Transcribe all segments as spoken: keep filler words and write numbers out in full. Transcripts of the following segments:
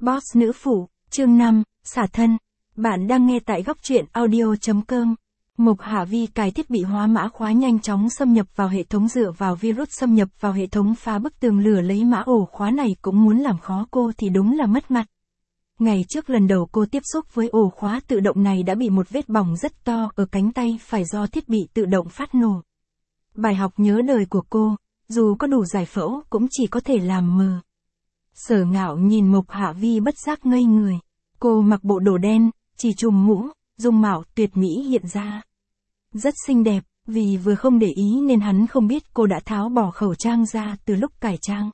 Boss nữ phụ, chương năm, xả thân. Bạn đang nghe tại góc truyện audio chấm com. Mục Hạ Vi cài thiết bị hóa mã khóa nhanh chóng xâm nhập vào hệ thống dựa vào virus xâm nhập vào hệ thống phá bức tường lửa lấy mã ổ khóa này cũng muốn làm khó cô thì đúng là mất mặt. Ngày trước lần đầu cô tiếp xúc với ổ khóa tự động này đã bị một vết bỏng rất to ở cánh tay phải do thiết bị tự động phát nổ. Bài học nhớ đời của cô, dù có đủ giải phẫu cũng chỉ có thể làm mờ. Sở Ngạo nhìn Mục Hạ Vi bất giác ngây người. Cô mặc bộ đồ đen, chỉ trùm mũ, dung mạo tuyệt mỹ hiện ra. Rất xinh đẹp, vì vừa không để ý nên hắn không biết cô đã tháo bỏ khẩu trang ra từ lúc cải trang.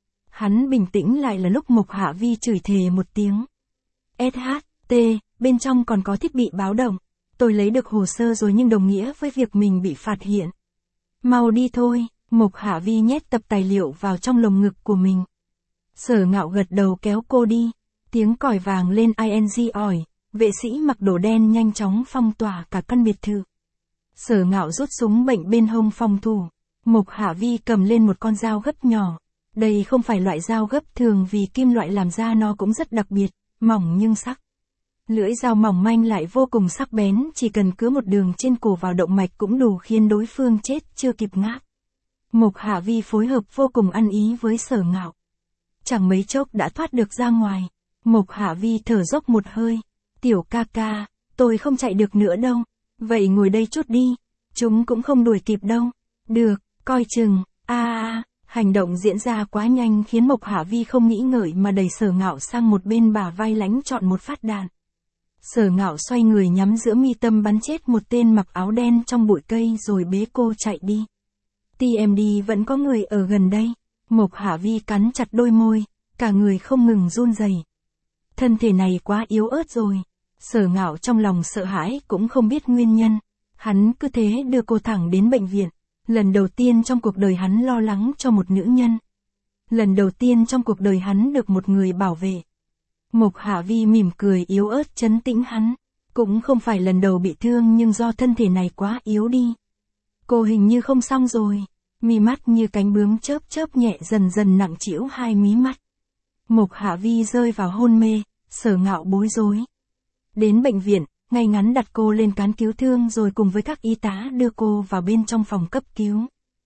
Hắn bình tĩnh lại là lúc Mục Hạ Vi chửi thề một tiếng. ét hát tê, bên trong còn có thiết bị báo động. Tôi lấy được hồ sơ rồi nhưng đồng nghĩa với việc mình bị phạt hiện. Mau đi thôi, Mục Hạ Vi nhét tập tài liệu vào trong lồng ngực của mình. Sở Ngạo gật đầu kéo cô đi. Tiếng còi vàng lên ing ỏi, vệ sĩ mặc đồ đen nhanh chóng phong tỏa cả căn biệt thự. Sở Ngạo rút súng bệnh bên hông phòng thủ. Mục Hạ Vi cầm lên một con dao gấp nhỏ. Đây không phải loại dao gấp thường vì kim loại làm ra nó cũng rất đặc biệt, mỏng nhưng sắc. Lưỡi dao mỏng manh lại vô cùng sắc bén, chỉ cần cứa một đường trên cổ vào động mạch cũng đủ khiến đối phương chết chưa kịp ngáp. Mục Hạ Vi phối hợp vô cùng ăn ý với Sở Ngạo. Chẳng mấy chốc đã thoát được ra ngoài. Mục Hạ Vi thở dốc một hơi. Tiểu ca ca, tôi không chạy được nữa đâu. Vậy ngồi đây chút đi. Chúng cũng không đuổi kịp đâu. Được, coi chừng. A a, hành động diễn ra quá nhanh khiến Mục Hạ Vi không nghĩ ngợi mà đẩy Sở Ngạo sang một bên bả vai lánh chọn một phát đạn. Sở Ngạo xoay người nhắm giữa mi tâm bắn chết một tên mặc áo đen trong bụi cây rồi bế cô chạy đi. tê em đê vẫn có người ở gần đây. Mục Hạ Vi cắn chặt đôi môi, cả người không ngừng run rẩy. Thân thể này quá yếu ớt rồi. Sở Ngạo trong lòng sợ hãi cũng không biết nguyên nhân. Hắn cứ thế đưa cô thẳng đến bệnh viện. Lần đầu tiên trong cuộc đời hắn lo lắng cho một nữ nhân. Lần đầu tiên trong cuộc đời hắn được một người bảo vệ. Mục Hạ Vi mỉm cười yếu ớt trấn tĩnh hắn. Cũng không phải lần đầu bị thương nhưng do thân thể này quá yếu đi. Cô hình như không xong rồi. Mí mắt như cánh bướm chớp chớp nhẹ dần dần nặng trĩu hai mí mắt. Mục Hạ Vi rơi vào hôn mê, Sở Ngạo bối rối. Đến bệnh viện, ngay ngắn đặt cô lên cán cứu thương rồi cùng với các y tá đưa cô vào bên trong phòng cấp cứu.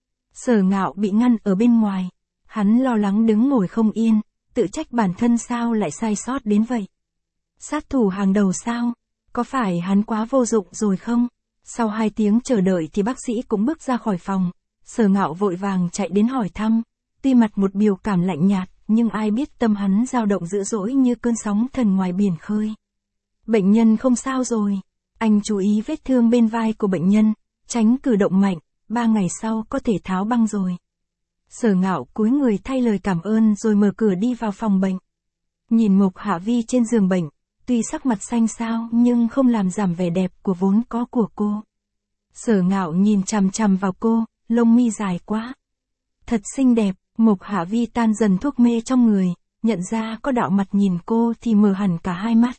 Sở Ngạo bị ngăn ở bên ngoài. Hắn lo lắng đứng ngồi không yên, tự trách bản thân sao lại sai sót đến vậy. Sát thủ hàng đầu sao? Có phải hắn quá vô dụng rồi không? Sau hai tiếng chờ đợi thì bác sĩ cũng bước ra khỏi phòng. Sở Ngạo vội vàng chạy đến hỏi thăm, tuy mặt một biểu cảm lạnh nhạt, nhưng ai biết tâm hắn dao động dữ dội như cơn sóng thần ngoài biển khơi. Bệnh nhân không sao rồi, anh chú ý vết thương bên vai của bệnh nhân, tránh cử động mạnh, ba ngày sau có thể tháo băng rồi. Sở Ngạo cúi người thay lời cảm ơn rồi mở cửa đi vào phòng bệnh. Nhìn Mục Hạ Vi trên giường bệnh, tuy sắc mặt xanh xao nhưng không làm giảm vẻ đẹp của vốn có của cô. Sở Ngạo nhìn chằm chằm vào cô. Lông mi dài quá. Thật xinh đẹp. Mục Hạ Vi tan dần thuốc mê trong người, nhận ra có đạo mặt nhìn cô thì mở hẳn cả hai mắt.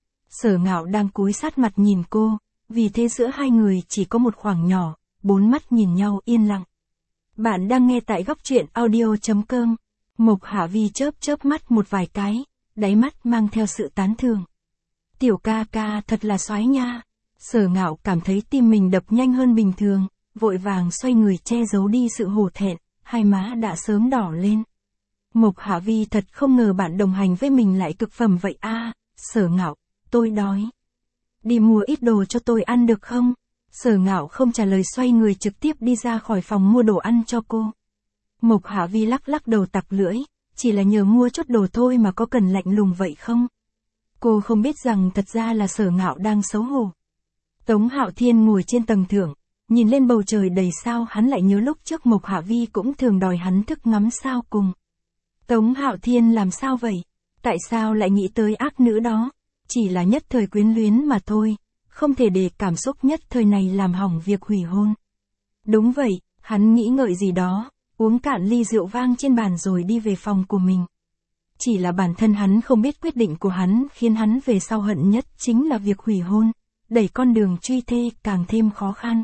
Sở Ngạo đang cúi sát mặt nhìn cô, vì thế giữa hai người chỉ có một khoảng nhỏ, bốn mắt nhìn nhau yên lặng. Bạn đang nghe tại góc truyện audio chấm com. Mục Hạ Vi chớp chớp mắt một vài cái, đáy mắt mang theo sự tán thưởng. Tiểu ca ca thật là soái nha. Sở Ngạo cảm thấy tim mình đập nhanh hơn bình thường. Vội vàng xoay người che giấu đi sự hổ thẹn, hai má đã sớm đỏ lên. Mục Hạ Vi thật không ngờ bạn đồng hành với mình lại cực phẩm vậy a. À, Sở Ngạo, tôi đói. Đi mua ít đồ cho tôi ăn được không? Sở Ngạo không trả lời xoay người trực tiếp đi ra khỏi phòng mua đồ ăn cho cô. Mục Hạ Vi lắc lắc đầu tặc lưỡi, chỉ là nhờ mua chút đồ thôi mà có cần lạnh lùng vậy không? Cô không biết rằng thật ra là Sở Ngạo đang xấu hổ. Tống Hạo Thiên ngồi trên tầng thượng. Nhìn lên bầu trời đầy sao hắn lại nhớ lúc trước Mục Hạ Vi cũng thường đòi hắn thức ngắm sao cùng. Tống Hạo Thiên làm sao vậy? Tại sao lại nghĩ tới ác nữ đó? Chỉ là nhất thời quyến luyến mà thôi, không thể để cảm xúc nhất thời này làm hỏng việc hủy hôn. Đúng vậy, hắn nghĩ ngợi gì đó, uống cạn ly rượu vang trên bàn rồi đi về phòng của mình. Chỉ là bản thân hắn không biết quyết định của hắn khiến hắn về sau hận nhất chính là việc hủy hôn, đẩy con đường truy thê càng thêm khó khăn.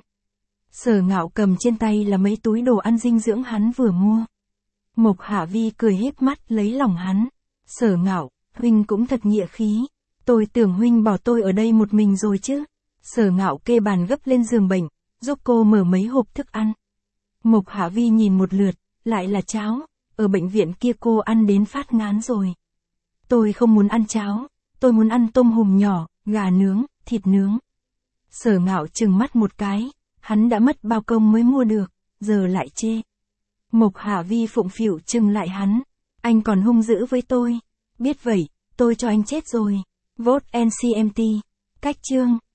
Sở Ngạo cầm trên tay là mấy túi đồ ăn dinh dưỡng hắn vừa mua. Mục Hạ Vi cười híp mắt lấy lòng hắn. Sở Ngạo, Huynh cũng thật nghĩa khí. Tôi tưởng Huynh bỏ tôi ở đây một mình rồi chứ. Sở Ngạo kê bàn gấp lên giường bệnh, giúp cô mở mấy hộp thức ăn. Mộc Hạ Vi nhìn một lượt, lại là cháo, ở bệnh viện kia cô ăn đến phát ngán rồi. Tôi không muốn ăn cháo, tôi muốn ăn tôm hùm nhỏ, gà nướng, thịt nướng. Sở Ngạo trừng mắt một cái, hắn đã mất bao công mới mua được, giờ lại chê. Mộc Hạ Vi phụng phịu trừng lại hắn, anh còn hung dữ với tôi, biết vậy, tôi cho anh chết rồi. Vote en xê em tê, cách chương.